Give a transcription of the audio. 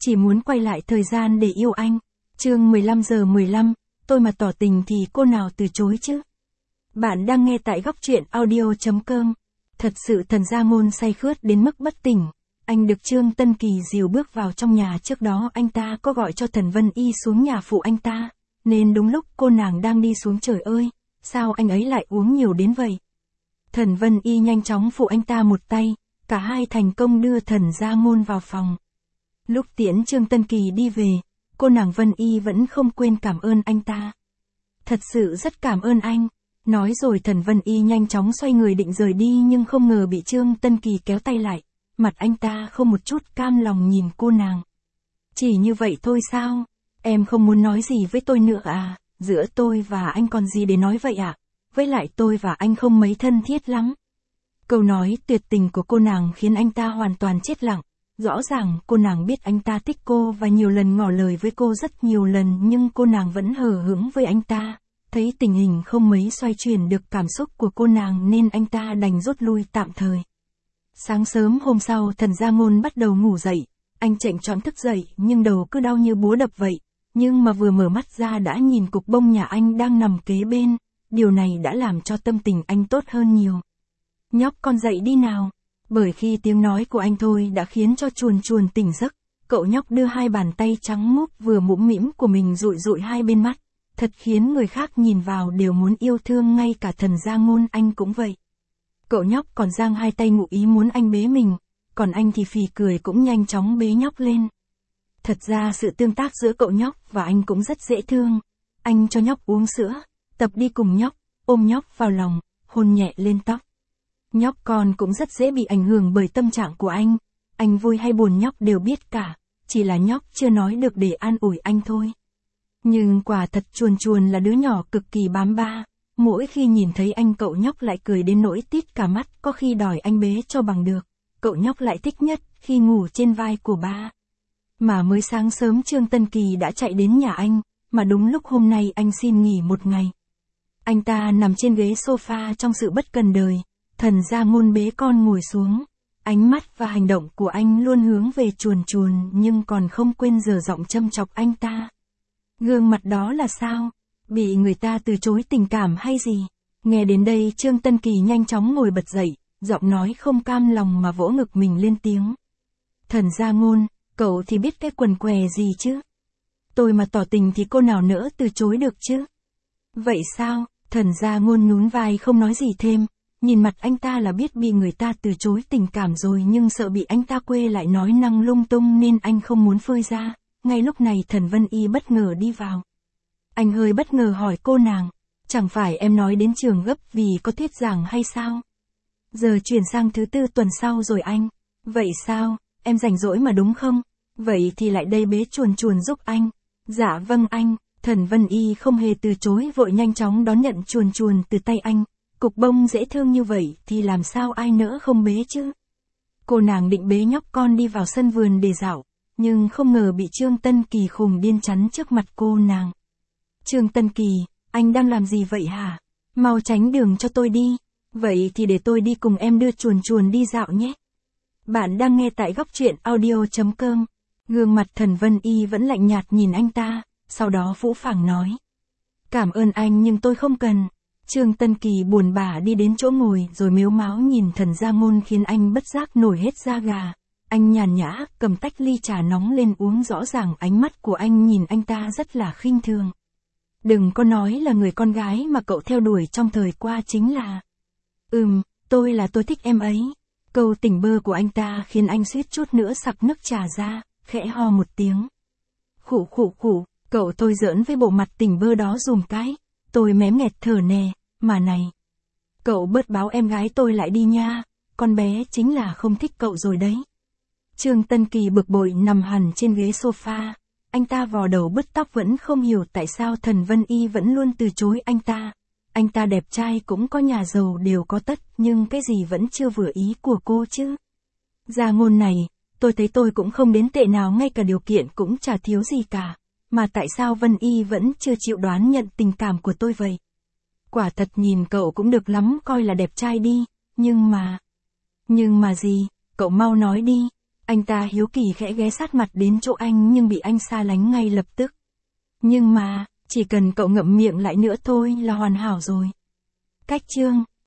chỉ muốn quay lại thời gian để yêu anh. Chương 15:15, tôi mà tỏ tình thì cô nào từ chối chứ? Bạn đang nghe tại góc truyện audio.com. Thật sự Thần Gia Ngôn say khướt đến mức bất tỉnh. Anh được Trương Tân Kỳ dìu bước vào trong nhà, trước đó anh ta có gọi cho Thần Vân Y xuống nhà phụ anh ta, nên đúng lúc cô nàng đang đi xuống, trời ơi, sao anh ấy lại uống nhiều đến vậy? Thần Vân Y nhanh chóng phụ anh ta một tay, cả hai thành công đưa Thần Gia Ngôn vào phòng. Lúc tiễn Trương Tân Kỳ đi về, cô nàng Vân Y vẫn không quên cảm ơn anh ta. Thật sự rất cảm ơn anh. Nói rồi Thần Vân Y nhanh chóng xoay người định rời đi, nhưng không ngờ bị Trương Tân Kỳ kéo tay lại. Mặt anh ta không một chút cam lòng nhìn cô nàng. Chỉ như vậy thôi sao? Em không muốn nói gì với tôi nữa à? Giữa tôi và anh còn gì để nói vậy ạ? Với lại tôi và anh không mấy thân thiết lắm. Câu nói tuyệt tình của cô nàng khiến anh ta hoàn toàn chết lặng. Rõ ràng cô nàng biết anh ta thích cô và nhiều lần ngỏ lời với cô rất nhiều lần, nhưng cô nàng vẫn hờ hững với anh ta. Thấy tình hình không mấy xoay chuyển được cảm xúc của cô nàng nên anh ta đành rút lui tạm thời. Sáng sớm hôm sau Thần Gia Ngôn bắt đầu ngủ dậy. Anh chệch choạng thức dậy nhưng đầu cứ đau như búa đập vậy. Nhưng mà vừa mở mắt ra đã nhìn cục bông nhà anh đang nằm kế bên. Điều này đã làm cho tâm tình anh tốt hơn nhiều. Nhóc con dậy đi nào. Bởi khi tiếng nói của anh thôi đã khiến cho Chuồn Chuồn tỉnh giấc. Cậu nhóc đưa hai bàn tay trắng muốt vừa mũm mĩm của mình dụi dụi hai bên mắt. Thật khiến người khác nhìn vào đều muốn yêu thương, ngay cả Thần Gia Ngôn anh cũng vậy. Cậu nhóc còn giang hai tay ngụ ý muốn anh bế mình, còn anh thì phì cười cũng nhanh chóng bế nhóc lên. Thật ra sự tương tác giữa cậu nhóc và anh cũng rất dễ thương. Anh cho nhóc uống sữa, tập đi cùng nhóc, ôm nhóc vào lòng, hôn nhẹ lên tóc. Nhóc con cũng rất dễ bị ảnh hưởng bởi tâm trạng của anh. Anh vui hay buồn nhóc đều biết cả, chỉ là nhóc chưa nói được để an ủi anh thôi. Nhưng quả thật Chuồn Chuồn là đứa nhỏ cực kỳ bám ba. Mỗi khi nhìn thấy anh cậu nhóc lại cười đến nỗi tít cả mắt, có khi đòi anh bế cho bằng được. Cậu nhóc lại thích nhất khi ngủ trên vai của ba. Mà mới sáng sớm Trương Tân Kỳ đã chạy đến nhà anh, mà đúng lúc hôm nay anh xin nghỉ một ngày. Anh ta nằm trên ghế sofa trong sự bất cần đời. Thần Gia Ngôn bế con ngồi xuống. Ánh mắt và hành động của anh luôn hướng về Chuồn Chuồn, nhưng còn không quên giở giọng châm chọc anh ta. Gương mặt đó là sao? Bị người ta từ chối tình cảm hay gì? Nghe đến đây Trương Tân Kỳ nhanh chóng ngồi bật dậy, giọng nói không cam lòng mà vỗ ngực mình lên tiếng. Thần Gia Ngôn, cậu thì biết cái quần què gì chứ? Tôi mà tỏ tình thì cô nào nỡ từ chối được chứ? Vậy sao? Thần Gia Ngôn nhún vai không nói gì thêm. Nhìn mặt anh ta là biết bị người ta từ chối tình cảm rồi, nhưng sợ bị anh ta quê lại nói năng lung tung nên anh không muốn phơi ra. Ngay lúc này Thần Vân Y bất ngờ đi vào. Anh hơi bất ngờ hỏi cô nàng, chẳng phải em nói đến trường gấp vì có thuyết giảng hay sao? Giờ chuyển sang thứ tư tuần sau rồi anh. Vậy sao, em rảnh rỗi mà đúng không? Vậy thì lại đây bế Chuồn Chuồn giúp anh. Dạ vâng anh. Thần Vân Y không hề từ chối, vội nhanh chóng đón nhận Chuồn Chuồn từ tay anh. Cục bông dễ thương như vậy thì làm sao ai nỡ không bế chứ? Cô nàng định bế nhóc con đi vào sân vườn để dạo, nhưng không ngờ bị Trương Tân Kỳ khùng điên chắn trước mặt cô nàng. Trương Tân Kỳ, anh đang làm gì vậy hả? Mau tránh đường cho tôi đi. Vậy thì để tôi đi cùng em đưa Chuồn Chuồn đi dạo nhé. Bạn đang nghe tại góc truyện audio.com. Gương mặt Thần Vân Y vẫn lạnh nhạt nhìn anh ta, sau đó phũ phàng nói. Cảm ơn anh nhưng tôi không cần. Trương Tân Kỳ buồn bã đi đến chỗ ngồi rồi mếu máo nhìn Thần Gia Ngôn khiến anh bất giác nổi hết da gà. Anh nhàn nhã cầm tách ly trà nóng lên uống, rõ ràng ánh mắt của anh nhìn anh ta rất là khinh thường. Đừng có nói là người con gái mà cậu theo đuổi trong thời qua chính là... tôi thích em ấy. Câu tỉnh bơ của anh ta khiến anh suýt chút nữa sặc nước trà ra, khẽ ho một tiếng. Khụ khụ khụ, cậu thôi giỡn với bộ mặt tỉnh bơ đó dùm cái. Tôi mém nghẹt thở nè, mà này. Cậu bớt báo em gái tôi lại đi nha, con bé chính là không thích cậu rồi đấy. Trương Tân Kỳ bực bội nằm hẳn trên ghế sofa. Anh ta vò đầu bứt tóc, vẫn không hiểu tại sao Thần Vân Y vẫn luôn từ chối anh ta. Anh ta đẹp trai cũng có nhà giàu đều có tất, nhưng cái gì vẫn chưa vừa ý của cô chứ. Gia Ngôn này, tôi thấy tôi cũng không đến tệ nào, ngay cả điều kiện cũng chả thiếu gì cả. Mà tại sao Vân Y vẫn chưa chịu đoán nhận tình cảm của tôi vậy? Quả thật nhìn cậu cũng được lắm, coi là đẹp trai đi, nhưng mà gì, cậu mau nói đi. Anh ta hiếu kỳ khẽ ghé sát mặt đến chỗ anh nhưng bị anh xa lánh ngay lập tức. Nhưng mà, chỉ cần cậu ngậm miệng lại nữa thôi là hoàn hảo rồi. Cách chương